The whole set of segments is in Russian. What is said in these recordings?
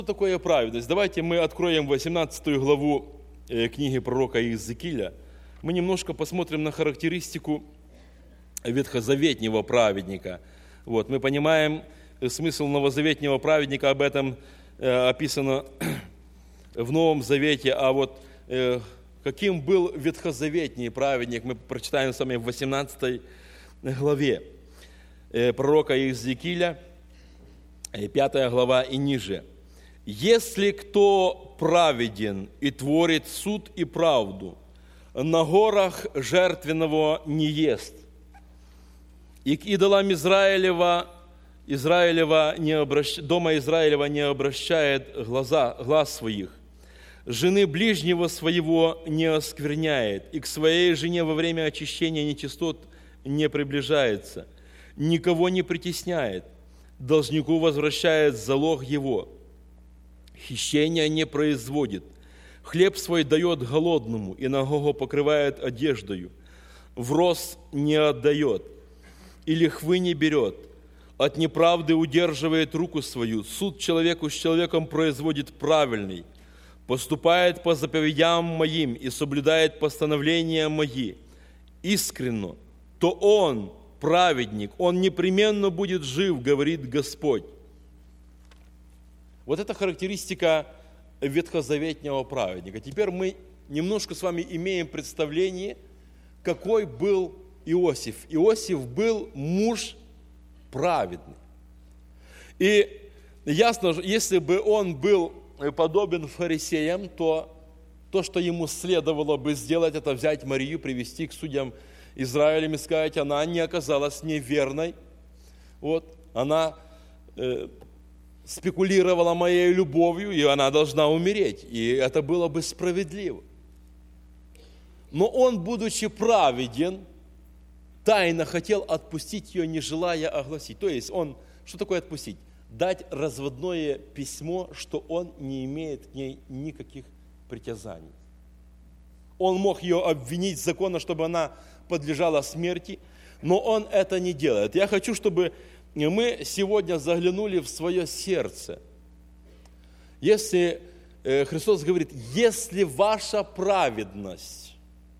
такое праведность? Давайте мы откроем 18 главу книги пророка Иезекииля. Мы немножко посмотрим на характеристику ветхозаветнего праведника. Мы понимаем смысл новозаветнего праведника, об этом описано в Новом Завете. А каким был ветхозаветний праведник, мы прочитаем с вами в 18 главе пророка Иезекииля, 5 глава и ниже. «Если кто праведен и творит суд и правду, на горах жертвенного не ест, и к идолам дома Израилева не обращает глаз своих, жены ближнего своего не оскверняет, и к своей жене во время очищения нечистот не приближается, никого не притесняет, должнику возвращает залог его, хищения не производит, хлеб свой дает голодному и нагого покрывает одеждою, в рост не отдает, и лихвы не берет, от неправды удерживает руку свою, суд человеку с человеком производит правильный, поступает по заповедям моим и соблюдает постановления мои искренно, то он, праведник, он непременно будет жив, говорит Господь». Вот это характеристика ветхозаветного праведника. Теперь мы немножко с вами имеем представление, какой был Иосиф. Иосиф был муж праведный. И ясно, если бы он был подобен фарисеям, то что ему следовало бы сделать, это взять Марию, привести к судьям Израиля и сказать, она не оказалась неверной. Она спекулировала моей любовью, и она должна умереть. И это было бы справедливо. Но он, будучи праведен, тайно хотел отпустить ее, не желая огласить. То есть что такое отпустить? Дать разводное письмо, что он не имеет к ней никаких притязаний. Он мог ее обвинить законно, чтобы она подлежала смерти, но он это не делает. Я хочу, чтобы мы сегодня заглянули в свое сердце. Если Христос говорит, если ваша праведность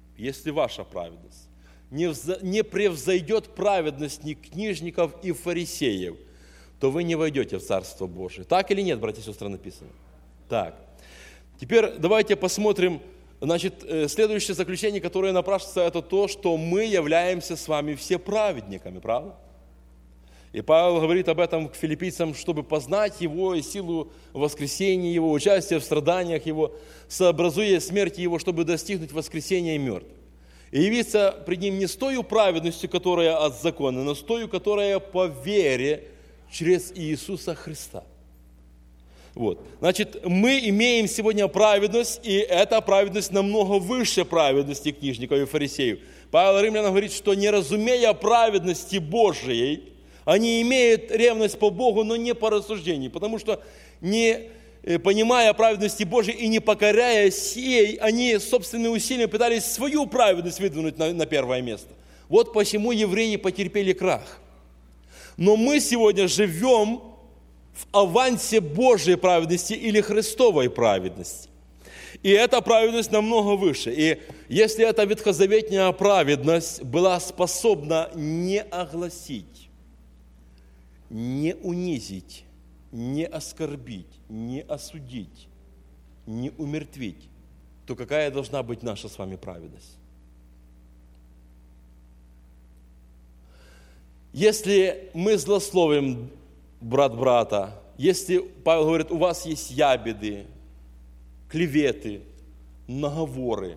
не превзойдет праведность ни книжников и фарисеев, то вы не войдете в Царство Божие. Так или нет, братья и сестры, написано? Так. Теперь давайте посмотрим, следующее заключение, которое напрашивается, это то, что мы являемся с вами все праведниками, правда? И Павел говорит об этом к филиппийцам, чтобы познать Его и силу воскресения Его, участие в страданиях Его, сообразуя смерти Его, чтобы достигнуть воскресения мертвых. И явиться пред Ним не с той праведностью, которая от закона, но с той, которая по вере через Иисуса Христа. Мы имеем сегодня праведность, и эта праведность намного выше праведности книжников и фарисеев. Павел Римлянам говорит, что не разумея праведности Божией, они имеют ревность по Богу, но не по рассуждению, потому что не понимая праведности Божией и не покоряясь ей, они собственными усилиями пытались свою праведность выдвинуть на первое место. Вот почему евреи потерпели крах. Но мы сегодня живем в авансе Божьей праведности или Христовой праведности. И эта праведность намного выше. И если эта ветхозаветная праведность была способна не огласить, не унизить, не оскорбить, не осудить, не умертвить, то какая должна быть наша с вами праведность? Если мы злословим брат брата, если, Павел говорит, у вас есть ябеды, клеветы, наговоры,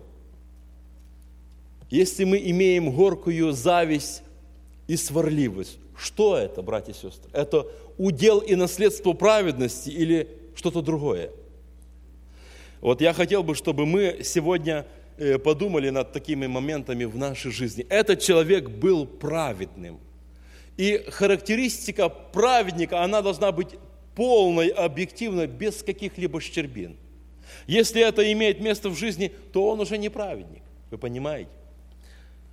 если мы имеем горькую зависть и сварливость, что это, братья и сестры? Это удел и наследство праведности или что-то другое? Я хотел бы, чтобы мы сегодня подумали над такими моментами в нашей жизни. Этот человек был праведным. И характеристика праведника, она должна быть полной, объективной, без каких-либо щербин. Если это имеет место в жизни, то он уже не праведник. Вы понимаете?